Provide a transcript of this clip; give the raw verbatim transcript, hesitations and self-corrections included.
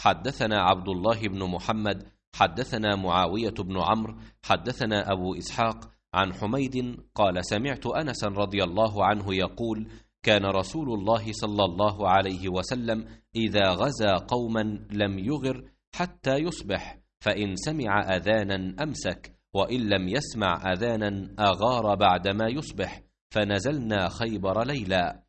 حدثنا عبد الله بن محمد حدثنا معاوية بن عمرو حدثنا أبو إسحاق عن حميد قال سمعت أنسا رضي الله عنه يقول كان رسول الله صلى الله عليه وسلم إذا غزا قوما لم يغر حتى يصبح، فإن سمع أذانا أمسك، وإن لم يسمع أذانا أغار بعدما يصبح، فنزلنا خيبر ليلا.